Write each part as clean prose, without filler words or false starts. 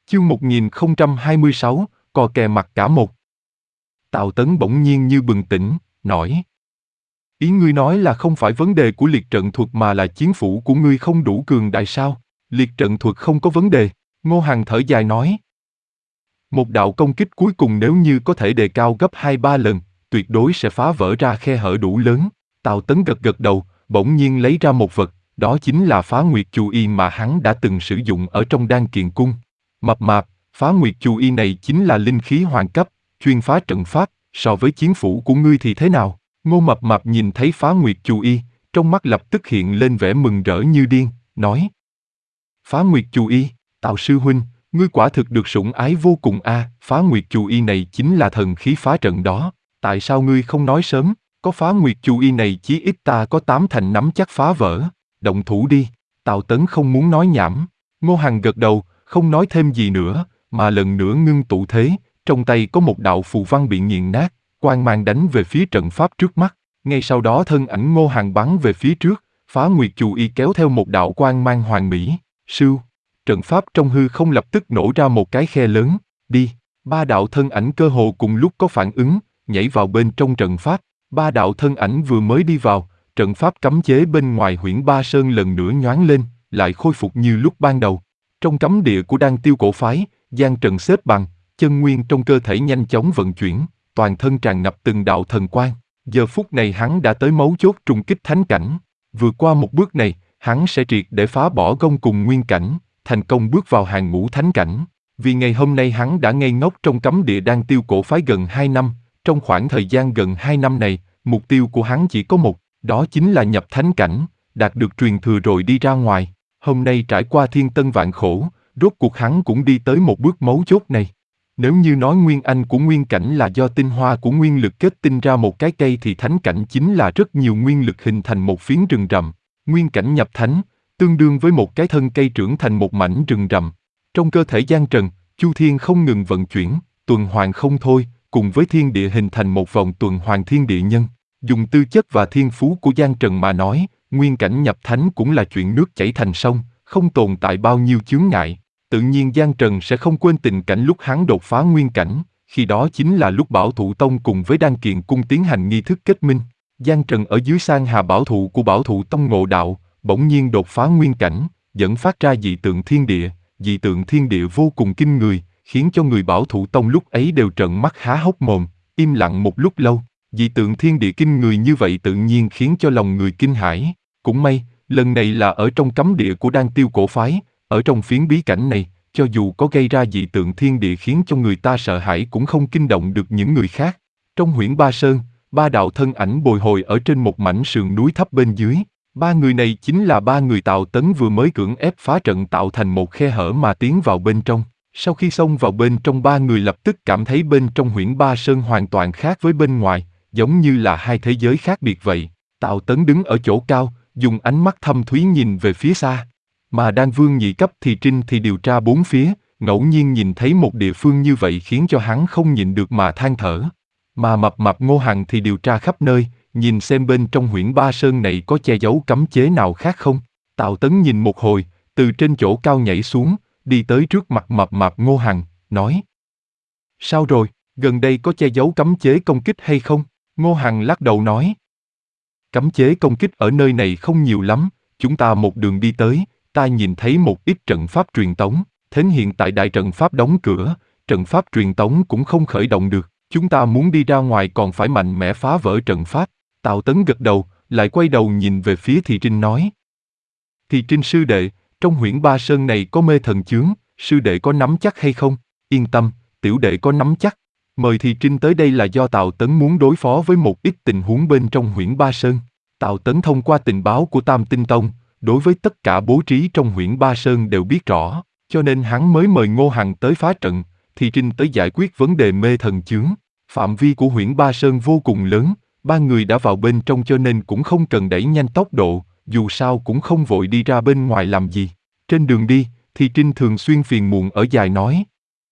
Chương 1026, cò kè mặt cả một. Tào Tấn bỗng nhiên như bừng tỉnh, nói. Ý ngươi nói là không phải vấn đề của liệt trận thuật mà là chiến phủ của ngươi không đủ cường đại sao? Liệt trận thuật không có vấn đề, Ngô Hằng thở dài nói. Một đạo công kích cuối cùng nếu như có thể đề cao gấp 2-3 lần, tuyệt đối sẽ phá vỡ ra khe hở đủ lớn. Tào Tấn gật gật đầu, bỗng nhiên lấy ra một vật, đó chính là Phá Nguyệt Chu Y mà hắn đã từng sử dụng ở trong Đan Kiền Cung. Mập mạp, Phá Nguyệt Chu Y này chính là linh khí hoàng cấp, chuyên phá trận pháp, so với chiến phủ của ngươi thì thế nào? Ngô Mập Mạp nhìn thấy Phá Nguyệt Chu Y, trong mắt lập tức hiện lên vẻ mừng rỡ như điên, nói. Phá Nguyệt Chu Y, Tào sư huynh, ngươi quả thực được sủng ái vô cùng a. Phá Nguyệt Chu Y này chính là thần khí phá trận đó, tại sao ngươi không nói sớm? Có Phá Nguyệt Chu Y này chí ít ta có 8 thành nắm chắc phá vỡ. Động thủ đi. Tào Tấn không muốn nói nhảm. Ngô Hằng gật đầu, không nói thêm gì nữa, mà lần nữa ngưng tụ thế, trong tay có một đạo phù văn bị nghiền nát, quang mang đánh về phía trận pháp trước mắt. Ngay sau đó thân ảnh Ngô Hằng bắn về phía trước, Phá Nguyệt Chu Y kéo theo một đạo quang mang hoàn mỹ. Sưu, trận pháp trong hư không lập tức nổ ra một cái khe lớn. Đi. Ba đạo thân ảnh cơ hồ cùng lúc có phản ứng, nhảy vào bên trong trận pháp. Ba đạo thân ảnh vừa mới đi vào, trận pháp cấm chế bên ngoài Huyễn Ba Sơn lần nữa nhoáng lên, lại khôi phục như lúc ban đầu. Trong cấm địa của Đan Tiêu cổ phái, Giang Trần xếp bằng, chân nguyên trong cơ thể nhanh chóng vận chuyển, toàn thân tràn ngập từng đạo thần quang. Giờ phút này hắn đã tới mấu chốt trùng kích thánh cảnh. Vượt qua một bước này, hắn sẽ triệt để phá bỏ gông cùng nguyên cảnh, thành công bước vào hàng ngũ thánh cảnh. Vì ngày hôm nay hắn đã ngây ngốc trong cấm địa Đan Tiêu cổ phái gần 2 năm, trong khoảng thời gian gần 2 năm này, mục tiêu của hắn chỉ có một, đó chính là nhập thánh cảnh, đạt được truyền thừa rồi đi ra ngoài. Hôm nay trải qua thiên tân vạn khổ, rốt cuộc hắn cũng đi tới một bước mấu chốt này. Nếu như nói nguyên anh của nguyên cảnh là do tinh hoa của nguyên lực kết tinh ra một cái cây thì thánh cảnh chính là rất nhiều nguyên lực hình thành một phiến rừng rậm. Nguyên cảnh nhập thánh, tương đương với một cái thân cây trưởng thành một mảnh rừng rậm. Trong cơ thể Giang Trần, Chu Thiên không ngừng vận chuyển, tuần hoàn không thôi, cùng với thiên địa hình thành một vòng tuần hoàn thiên địa nhân. Dùng tư chất và thiên phú của Giang Trần mà nói, nguyên cảnh nhập thánh cũng là chuyện nước chảy thành sông, không tồn tại bao nhiêu chướng ngại. Tự nhiên Giang Trần sẽ không quên tình cảnh lúc hắn đột phá nguyên cảnh, khi đó chính là lúc Bảo Thụ Tông cùng với Đan Kiền Cung tiến hành nghi thức kết minh. Giang Trần ở dưới Sang Hà Bảo Thụ của Bảo Thụ Tông ngộ đạo, bỗng nhiên đột phá nguyên cảnh, dẫn phát ra dị tượng thiên địa vô cùng kinh người, khiến cho người Bảo Thụ Tông lúc ấy đều trợn mắt há hốc mồm, im lặng một lúc lâu. Dị tượng thiên địa kinh người như vậy tự nhiên khiến cho lòng người kinh hãi. Cũng may, lần này là ở trong cấm địa của Đan Tiêu cổ phái, ở trong phiến bí cảnh này, cho dù có gây ra dị tượng thiên địa khiến cho người ta sợ hãi cũng không kinh động được những người khác. Trong Huyễn Ba Sơn, ba đạo thân ảnh bồi hồi ở trên một mảnh sườn núi thấp bên dưới. Ba người này chính là ba người Tào Tấn vừa mới cưỡng ép phá trận tạo thành một khe hở mà tiến vào bên trong. Sau khi xông vào bên trong, ba người lập tức cảm thấy bên trong Huyễn Ba Sơn hoàn toàn khác với bên ngoài, giống như là hai thế giới khác biệt vậy. Tào Tấn đứng ở chỗ cao, dùng ánh mắt thâm thúy nhìn về phía xa. Mà Đan Vương nhị cấp thì Trinh thì điều tra bốn phía, ngẫu nhiên nhìn thấy một địa phương như vậy khiến cho hắn không nhịn được mà than thở. Mà Mập Mạp Ngô Hằng thì điều tra khắp nơi, nhìn xem bên trong Huyễn Ba Sơn này có che giấu cấm chế nào khác không. Tào Tấn nhìn một hồi, từ trên chỗ cao nhảy xuống, đi tới trước mặt Mập Mạp Ngô Hằng, nói. Sao rồi, gần đây có che giấu cấm chế công kích hay không? Ngô Hằng lắc đầu nói. Cấm chế công kích ở nơi này không nhiều lắm, chúng ta một đường đi tới, ta nhìn thấy một ít trận pháp truyền tống, thế hiện tại đại trận pháp đóng cửa, trận pháp truyền tống cũng không khởi động được, chúng ta muốn đi ra ngoài còn phải mạnh mẽ phá vỡ trận pháp. Tào Tấn gật đầu, lại quay đầu nhìn về phía Thì Trinh nói. Thì Trinh sư đệ, trong Huyễn Ba Sơn này có mê thần chướng, sư đệ có nắm chắc hay không? Yên tâm, tiểu đệ có nắm chắc. Mời Thì Trinh tới đây là do Tào Tấn muốn đối phó với một ít tình huống bên trong Huyễn Ba Sơn. Tào Tấn thông qua tình báo của Tam Tinh Tông, đối với tất cả bố trí trong Huyễn Ba Sơn đều biết rõ, cho nên hắn mới mời Ngô Hằng tới phá trận, Thì Trinh tới giải quyết vấn đề mê thần chướng. Phạm vi của Huyễn Ba Sơn vô cùng lớn, ba người đã vào bên trong cho nên cũng không cần đẩy nhanh tốc độ, dù sao cũng không vội đi ra bên ngoài làm gì. Trên đường đi, Thì Trinh thường xuyên phiền muộn ở dài nói.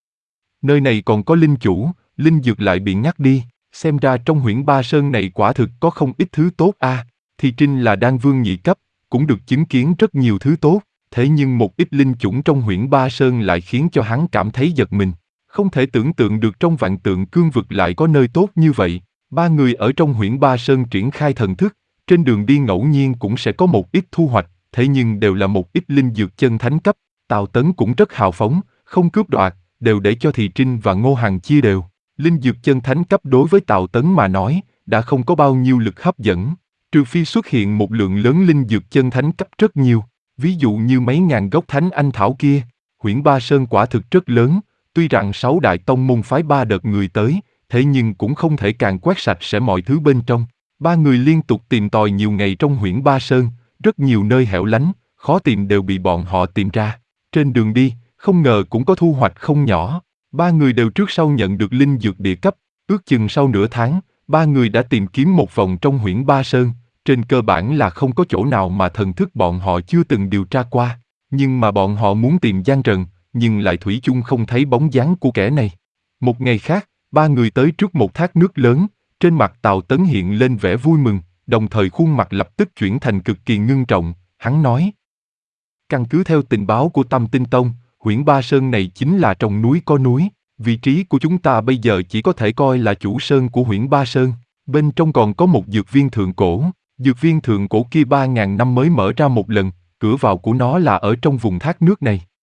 Nơi này còn có linh chủ, linh dược lại bị ngắt đi, xem ra trong Huyễn Ba Sơn này quả thực có không ít thứ tốt a. Thì Trinh là Đan Vương nhị cấp, cũng được chứng kiến rất nhiều thứ tốt. Thế nhưng một ít linh chủng trong Huyễn Ba Sơn lại khiến cho hắn cảm thấy giật mình. Không thể tưởng tượng được trong Vạn Tượng Cương vực lại có nơi tốt như vậy. Ba người ở trong Huyễn Ba Sơn triển khai thần thức, trên đường đi ngẫu nhiên cũng sẽ có một ít thu hoạch, thế nhưng đều là một ít linh dược chân thánh cấp. Tào Tấn cũng rất hào phóng, không cướp đoạt, đều để cho Thị Trinh và Ngô Hằng chia đều. Linh dược chân thánh cấp đối với Tào Tấn mà nói, đã không có bao nhiêu lực hấp dẫn, trừ phi xuất hiện một lượng lớn linh dược chân thánh cấp rất nhiều, ví dụ như mấy ngàn gốc thánh anh thảo kia. Huyễn Ba Sơn quả thực rất lớn, tuy rằng 6 đại tông môn phái 3 đợt người tới, thế nhưng cũng không thể càn quét sạch sẽ mọi thứ bên trong. Ba người liên tục tìm tòi nhiều ngày trong Huyễn Ba Sơn, rất nhiều nơi hẻo lánh, khó tìm đều bị bọn họ tìm ra. Trên đường đi, không ngờ cũng có thu hoạch không nhỏ. Ba người đều trước sau nhận được linh dược địa cấp, ước chừng sau nửa tháng, ba người đã tìm kiếm một vòng trong Huyễn Ba Sơn, trên cơ bản là không có chỗ nào mà thần thức bọn họ chưa từng điều tra qua. Nhưng mà bọn họ muốn tìm Giang Trần, nhưng lại thủy chung không thấy bóng dáng của kẻ này. Một ngày khác, ba người tới trước một thác nước lớn, trên mặt Tào Tấn hiện lên vẻ vui mừng, đồng thời khuôn mặt lập tức chuyển thành cực kỳ ngưng trọng, hắn nói. Căn cứ theo tình báo của Tâm Tinh Tông, Huyễn Ba Sơn này chính là trong núi có núi, vị trí của chúng ta bây giờ chỉ có thể coi là chủ sơn của Huyễn Ba Sơn, bên trong còn có một dược viên thượng cổ, dược viên thượng cổ kia 3.000 năm mới mở ra một lần, cửa vào của nó là ở trong vùng thác nước này,